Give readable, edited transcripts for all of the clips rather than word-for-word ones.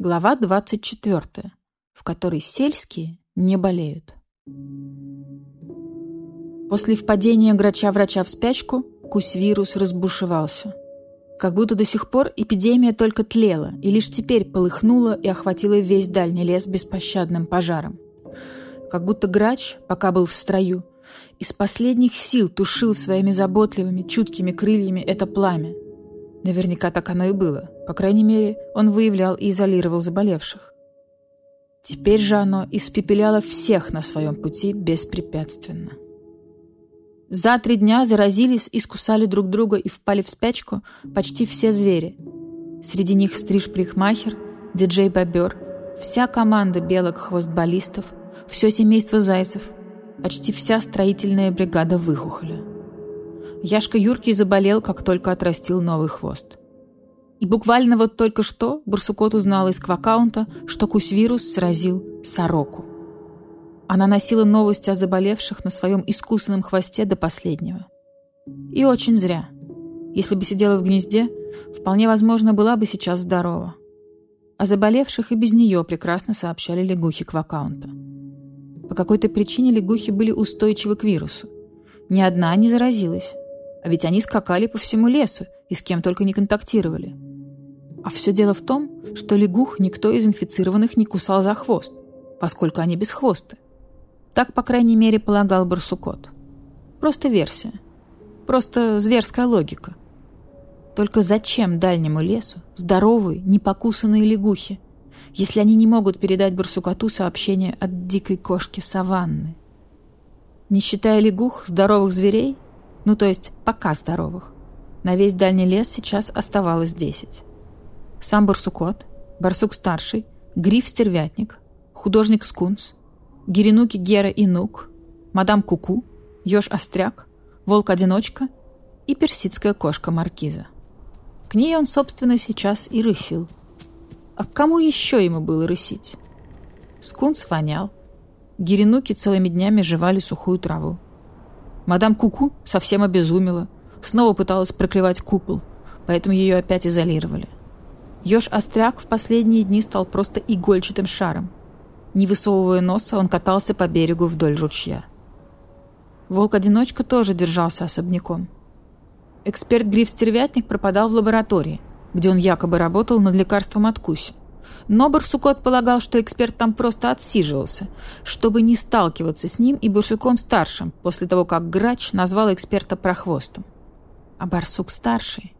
Глава 24, в которой сельские не болеют. После впадения грача-врача в спячку Кусь-вирус разбушевался. Как будто до сих пор эпидемия только тлела и лишь теперь полыхнула и охватила весь дальний лес беспощадным пожаром. Как будто грач, пока был в строю, из последних сил тушил своими заботливыми, чуткими крыльями это пламя. Наверняка так оно и было. По крайней мере, он выявлял и изолировал заболевших. Теперь же оно испепеляло всех на своем пути беспрепятственно. За 3 дня заразились, искусали друг друга и впали в спячку почти все звери. Среди них стриж-парикмахер, диджей-бобер, вся команда белок-хвостболистов, все семейство зайцев, почти вся строительная бригада выхухоля. Яшка Юркий заболел, как только отрастил новый хвост. И буквально вот только что Барсукот узнала из квакаунта, что Кусь-вирус сразил сороку. Она носила новости о заболевших на своем искусственном хвосте до последнего. И очень зря. Если бы сидела в гнезде, вполне возможно, была бы сейчас здорова. О заболевших и без нее прекрасно сообщали лягухи квакаунта. По какой-то причине лягухи были устойчивы к вирусу. Ни одна не заразилась. А ведь они скакали по всему лесу и с кем только не контактировали. А все дело в том, что лягух никто из инфицированных не кусал за хвост, поскольку они бесхвосты. Так, по крайней мере, полагал Барсукот. Просто версия. Просто зверская логика. Только зачем дальнему лесу здоровые, непокусанные лягухи, если они не могут передать Барсукоту сообщение от дикой кошки саванны? Не считая лягух, здоровых зверей, то есть пока здоровых, на весь дальний лес сейчас оставалось 10. Сам Барсукот, Барсук-старший, Гриф-стервятник, художник-скунс, Геренуки Гера и Нук, мадам Куку, еж-остряк, волк-одиночка и персидская кошка-маркиза. К ней он, собственно, сейчас и рысил. А к кому еще ему было рысить? Скунс вонял. Геренуки целыми днями жевали сухую траву. Мадам Куку совсем обезумела, снова пыталась проклевать купол, поэтому ее опять изолировали. Еж-остряк в последние дни стал просто игольчатым шаром. Не высовывая носа, он катался по берегу вдоль ручья. Волк-одиночка тоже держался особняком. Эксперт-гриф-стервятник пропадал в лаборатории, где он якобы работал над лекарством от Куси. Но Барсукот полагал, что эксперт там просто отсиживался, чтобы не сталкиваться с ним и Барсуком-старшим после того, как грач назвал эксперта прохвостом. А Барсук-старший...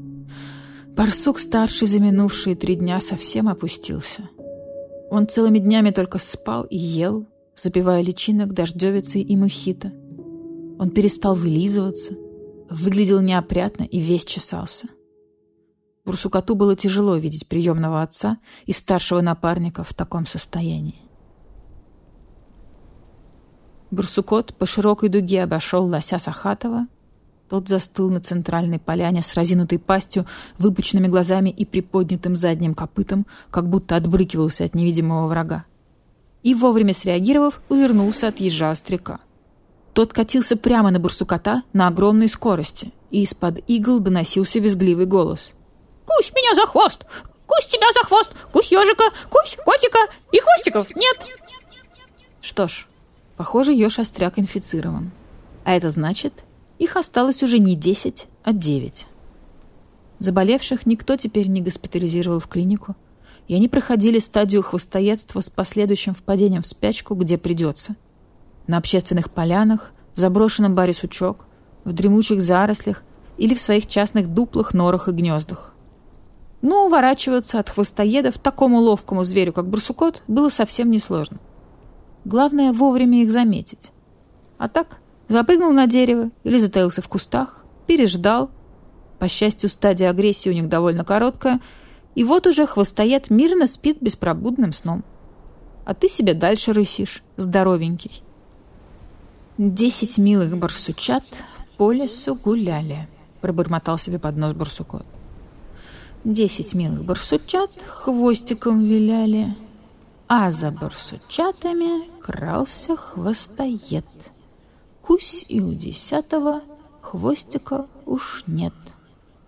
Барсук-старший за минувшие 3 дня совсем опустился. Он целыми днями только спал и ел, запивая личинок дождевицей и мохито. Он перестал вылизываться, выглядел неопрятно и весь чесался. Барсукоту было тяжело видеть приемного отца и старшего напарника в таком состоянии. Барсукот по широкой дуге обошел лося Сахатова. Тот застыл на центральной поляне с разинутой пастью, выпученными глазами и приподнятым задним копытом, как будто отбрыкивался от невидимого врага. И, вовремя среагировав, увернулся от ежа-остряка. Тот катился прямо на Барсукота на огромной скорости, и из-под игл доносился визгливый голос. «Кусь меня за хвост! Кусь тебя за хвост! Кусь ежика! Кусь котика! И хвостиков нет!» Что ж, похоже, еж-остряк инфицирован. А это значит, их осталось уже не 10, а 9. Заболевших никто теперь не госпитализировал в клинику, и они проходили стадию хвостоедства с последующим впадением в спячку, где придется. На общественных полянах, в заброшенном баре «Сучок», в дремучих зарослях или в своих частных дуплах, норах и гнездах. Но уворачиваться от хвостоедов такому ловкому зверю, как Барсукот, было совсем несложно. Главное, вовремя их заметить. А так, запрыгнул на дерево или затаился в кустах, переждал. По счастью, стадия агрессии у них довольно короткая, и вот уже хвостоед мирно спит беспробудным сном. А ты себе дальше рысишь, здоровенький. 10 милых барсучат по лесу гуляли, пробормотал себе под нос Барсукот. 10 милых барсучат хвостиком виляли, а за барсучатами крался хвостоед. Кусь и у 10-го хвостика уж нет.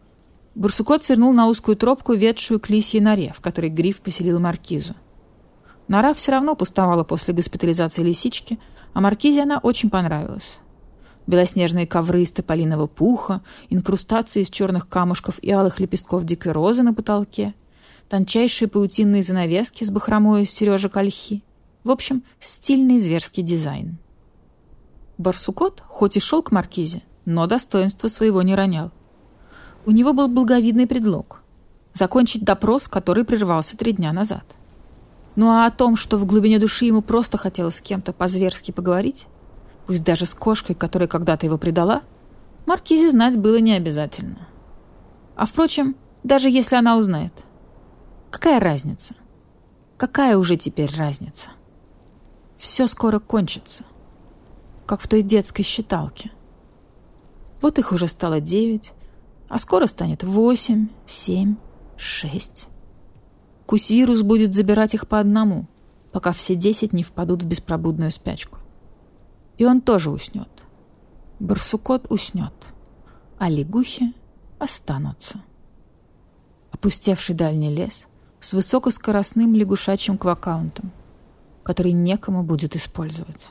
Барсукот свернул на узкую тропку, ведшую к лисьей норе, в которой Гриф поселил маркизу. Нора все равно пустовала после госпитализации лисички, а маркизе она очень понравилась. Белоснежные ковры из тополиного пуха, инкрустации из черных камушков и алых лепестков дикой розы на потолке, тончайшие паутинные занавески с бахромой из сережек ольхи. В общем, стильный зверский дизайн. Барсукот хоть и шел к маркизе, но достоинства своего не ронял. У него был благовидный предлог – закончить допрос, который прервался 3 дня назад. Ну а о том, что в глубине души ему просто хотелось с кем-то по-зверски поговорить, пусть даже с кошкой, которая когда-то его предала, маркизе знать было не обязательно. А впрочем, даже если она узнает, какая разница? Какая уже теперь разница? Все скоро кончится, как в той детской считалке. Вот их уже стало 9, а скоро станет 8, 7, 6. Кусвирус будет забирать их по одному, пока все 10 не впадут в беспробудную спячку. И он тоже уснет. Барсукот уснет, а лягухи останутся. Опустевший дальний лес с высокоскоростным лягушачьим квакаунтом, который некому будет использовать.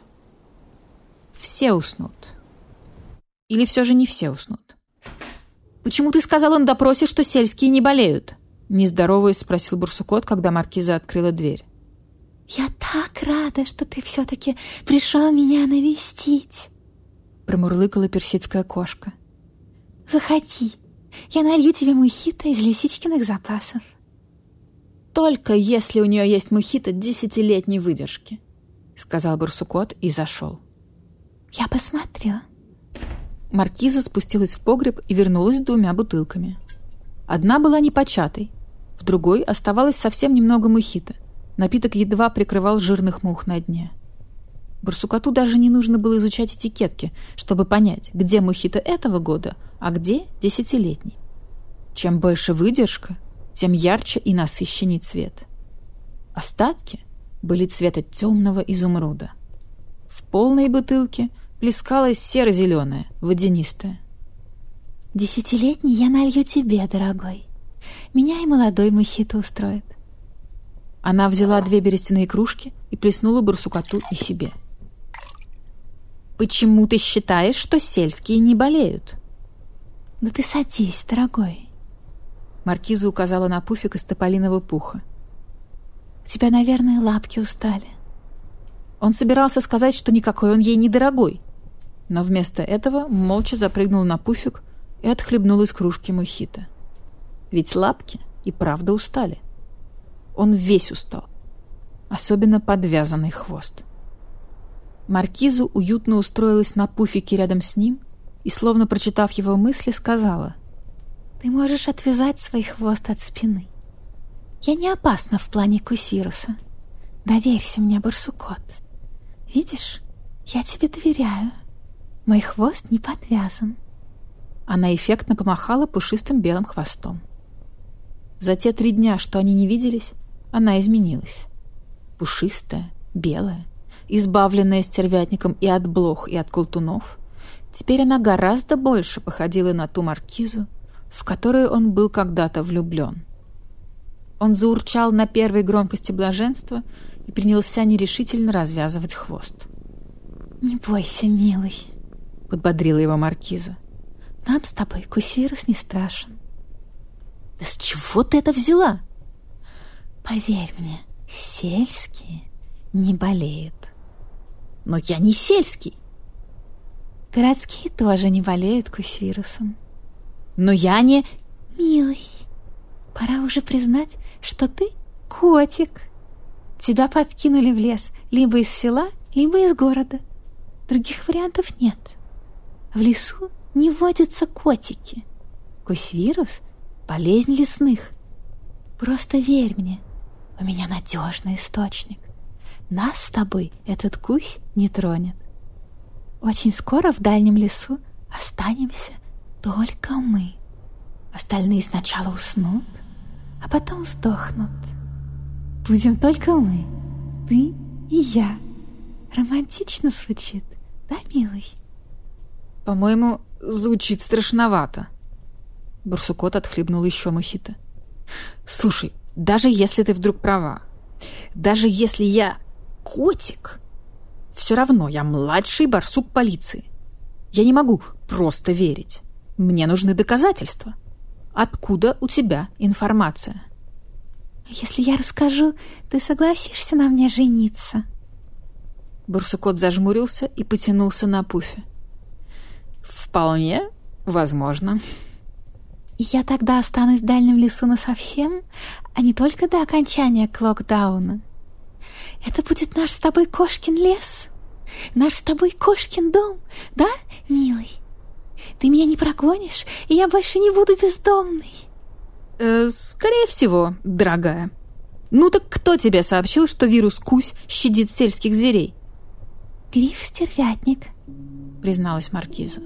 Все уснут. Или все же не все уснут? «Почему ты сказала на допросе, что сельские не болеют?» Нездороваясь, спросил Барсукот, когда маркиза открыла дверь. «Я так рада, что ты все-таки пришел меня навестить», промурлыкала персидская кошка. «Заходи, я налью тебе мохито из лисичкиных запасов». «Только если у нее есть мохито 10-летней выдержки», сказал Барсукот и зашел. «Я посмотрю». Маркиза спустилась в погреб и вернулась с 2 бутылками. Одна была непочатой, в другой оставалось совсем немного мохито. Напиток едва прикрывал жирных мух на дне. Барсукоту даже не нужно было изучать этикетки, чтобы понять, где мохито этого года, а где 10-летний. Чем больше выдержка, тем ярче и насыщенней цвет. Остатки были цвета темного изумруда. В полной бутылке плескалась серо-зеленая, водянистая. 10-летний я налью тебе, дорогой. Меня и молодой мохито устроит. Она взяла 2 берестяные кружки и плеснула Барсукоту и себе. «Почему ты считаешь, что сельские не болеют?» «Да ты садись, дорогой». Маркиза указала на пуфик из тополиного пуха. «У тебя, наверное, лапки устали». Он собирался сказать, что никакой он ей не дорогой, но вместо этого молча запрыгнул на пуфик и отхлебнул из кружки мохито. Ведь лапки и правда устали. Он весь устал, особенно подвязанный хвост. Маркиза уютно устроилась на пуфике рядом с ним и, словно прочитав его мысли, сказала: «Ты можешь отвязать свой хвост от спины. Я не опасна в плане кусвируса. Доверься мне, Барсукот. Видишь, я тебе доверяю. Мой хвост не подвязан». Она эффектно помахала пушистым белым хвостом. За те 3 дня, что они не виделись, она изменилась. Пушистая, белая, избавленная стервятником и от блох, и от колтунов, теперь она гораздо больше походила на ту маркизу, в которую он был когда-то влюблен. Он заурчал на первой громкости блаженства и принялся нерешительно развязывать хвост. «Не бойся, милый», — подбодрила его маркиза. «Нам с тобой кусвирус не страшен». «Да с чего ты это взяла?» «Поверь мне, сельские не болеют». «Но я не сельский». «Городские тоже не болеют кусвирусом». «Но я не...» «Милый, пора уже признать, что ты котик. Тебя подкинули в лес либо из села, либо из города. Других вариантов нет. В лесу не водятся котики. Кусвирус — болезнь лесных. Просто верь мне, у меня надежный источник. Нас с тобой этот кусь не тронет. Очень скоро в дальнем лесу останемся только мы. Остальные сначала уснут, а потом сдохнут. Будем только мы, ты и я. Романтично звучит, да, милый?» «По-моему, звучит страшновато». Барсукот отхлебнул еще мохито. «Слушай, даже если ты вдруг права, даже если я котик, все равно я младший барсук полиции. Я не могу просто верить. Мне нужны доказательства. Откуда у тебя информация?» «Если я расскажу, ты согласишься на мне жениться?» Барсукот зажмурился и потянулся на пуфе. «Вполне возможно». «И я тогда останусь в дальнем лесу насовсем, а не только до окончания Клокдауна. Это будет наш с тобой кошкин лес, наш с тобой кошкин дом, да, милый? Ты меня не прогонишь, и я больше не буду бездомной». «Скорее всего, дорогая. Ну так кто тебе сообщил, что вирус Кусь щадит сельских зверей?» «Гриф-стервятник», — призналась маркиза.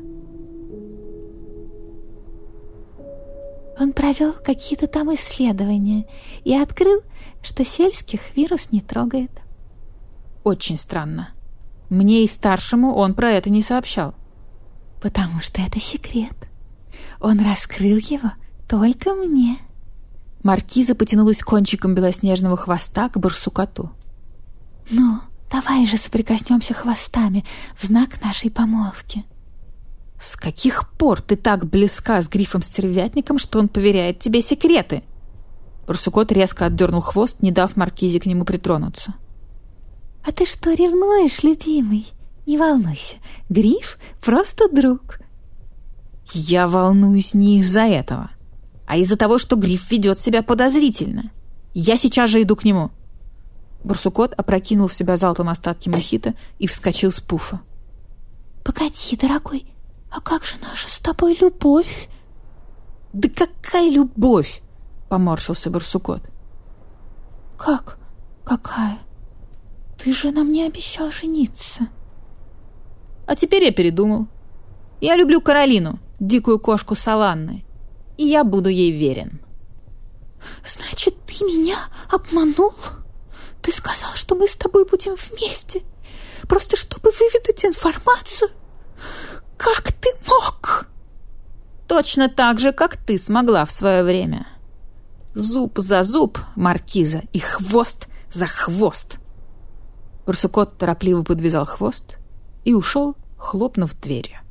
«Он провел какие-то там исследования и открыл, что сельских вирус не трогает». «Очень странно. Мне и старшему он про это не сообщал». «Потому что это секрет. Он раскрыл его только мне». Маркиза потянулась кончиком белоснежного хвоста к барсукоту. «Ну, давай же соприкоснемся хвостами в знак нашей помолвки». «С каких пор ты так близка с Грифом-стервятником, что он поверяет тебе секреты?» Барсукот резко отдернул хвост, не дав маркизе к нему притронуться. «А ты что, ревнуешь, любимый? Не волнуйся, Гриф просто друг». «Я волнуюсь не из-за этого, а из-за того, что Гриф ведет себя подозрительно. Я сейчас же иду к нему». Барсукот опрокинул в себя залпом остатки мохито и вскочил с пуфа. «Погоди, дорогой, а как же наша с тобой любовь?» «Да какая любовь?» — поморщился барсукот. «Как? Какая? Ты же нам не обещал жениться». «А теперь я передумал. Я люблю Каролину, дикую кошку саванны, и я буду ей верен». «Значит, ты меня обманул? Ты сказал, что мы с тобой будем вместе, просто чтобы выведать информацию? Как ты мог?» «Точно так же, как ты смогла в свое время. Зуб за зуб, маркиза, и хвост за хвост». Барсукот торопливо подвязал хвост и ушел, хлопнув дверью.